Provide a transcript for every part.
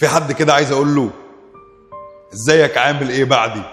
في حد كده عايز اقول له ازيك عامل ايه بعدي؟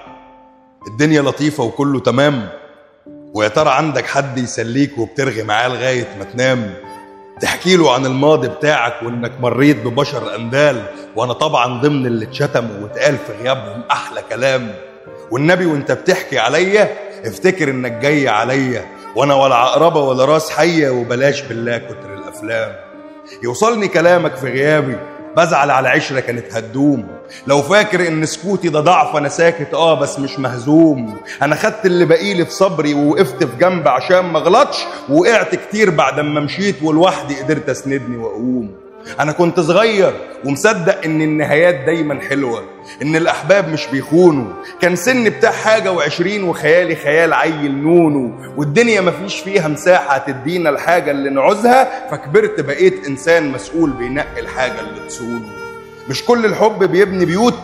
الدنيا لطيفة وكله تمام؟ ويا ترى عندك حد يسليك وبترغي معاه لغاية ما تنام؟ تحكي له عن الماضي بتاعك وانك مريت ببشر اندال، وانا طبعا ضمن اللي اتشتموا واتقال في غيابهم احلى كلام. والنبي وانت بتحكي عليا افتكر انك جاي عليا، وانا ولا عقربة ولا راس حية، وبلاش بالله كتر الافلام. يوصلني كلامك في غيابي بزعل على عشرة كانت هتدوم. لو فاكر ان سكوتي ده ضعف انا ساكت بس مش مهزوم. انا خدت اللي بقيلي في صبري ووقفت في جنب عشان ما غلطش، وقعت كتير بعد ما مشيت ولوحدي قدرت اسندني واقوم. انا كنت صغير ومصدق ان النهايات دايما حلوة، ان الاحباب مش بيخونوا. كان سن بتاع حاجة وعشرين وخيالي خيال عيل نونو، والدنيا مفيش فيها مساحة تدينا الحاجة اللي نعوزها. فكبرت بقيت انسان مسؤول بينقي الحاجة اللي تصونه. مش كل الحب بيبني بيوت،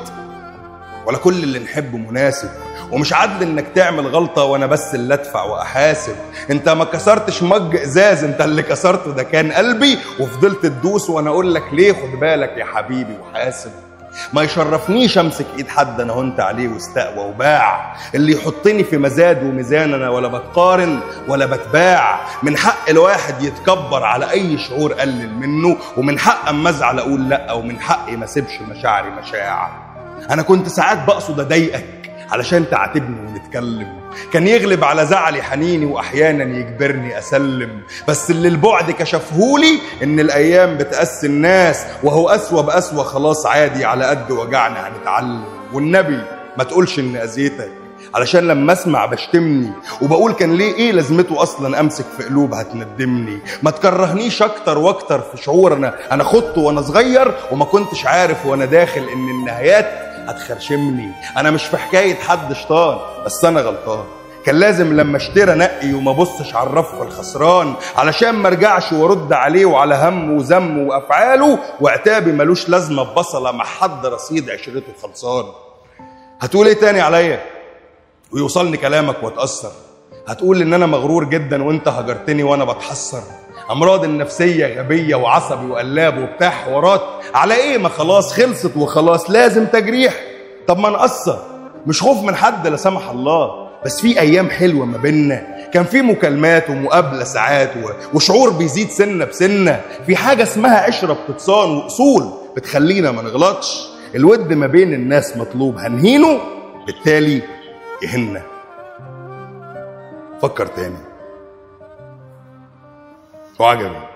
ولا كل اللي نحبه مناسب، ومش عدل انك تعمل غلطة وانا بس اللي ادفع واحاسب. انت ما كسرتش مج ازاز، انت اللي كسرته ده كان قلبي، وفضلت تدوس وانا اقول لك ليه خد بالك يا حبيبي وحاسب. ما يشرفنيش امسك ايد حد انا هنت عليه واستقوى وباع. اللي يحطني في مزاد وميزان انا ولا بتقارن ولا بتباع. من حق الواحد يتكبر على اي شعور قلل منه، ومن حق اما ازعل اقول لا، ومن حقي ما سيبش مشاعري مشاع. انا كنت ساعات بقصد اضايقك علشان تعاتبني ونتكلم، كان يغلب على زعلي حنيني واحيانا يجبرني اسلم. بس اللي البعد كشفهولي ان الايام بتقسي الناس، وهو اسوأ باسوأ خلاص عادي، على قد وجعنا هنتعلم. والنبي ما تقولش ان اذيتك علشان لما اسمع بشتمني، وبقول كان ليه ايه لازمته اصلا امسك في قلوب هتندمني. ما تكرهنيش اكتر واكتر في شعور انا خدته وانا صغير، وما كنتش عارف وانا داخل ان النهايات هتخرشمني. انا مش في حكايه حد شطان، بس انا غلطان. كان لازم لما اشتري نقي وما بصش على الرف الخسران، علشان ما ارجعش وارد عليه وعلى همه وذمه وافعاله، وعتابي ملوش لازمه ببصله مع حد رصيد عشرته خلصان. هتقول ايه تاني عليا ويوصلني كلامك واتاثر؟ هتقول ان انا مغرور جدا وانت هجرتني وانا بتحسر. امراض النفسيه غبيه وعصبي وقلاب وبتاع حوارات على ايه؟ ما خلاص خلصت وخلاص لازم تجريح. طب ما نقصر، مش خوف من حد لا سمح الله، بس في ايام حلوه ما بيننا. كان في مكالمات ومقابله ساعات وشعور بيزيد سنه بسنه. في حاجه اسمها عشره بتتصان واصول بتخلينا ما نغلطش. الود ما بين الناس مطلوب، هنهينه بالتالي يهنا. فكر تاني وعجبك.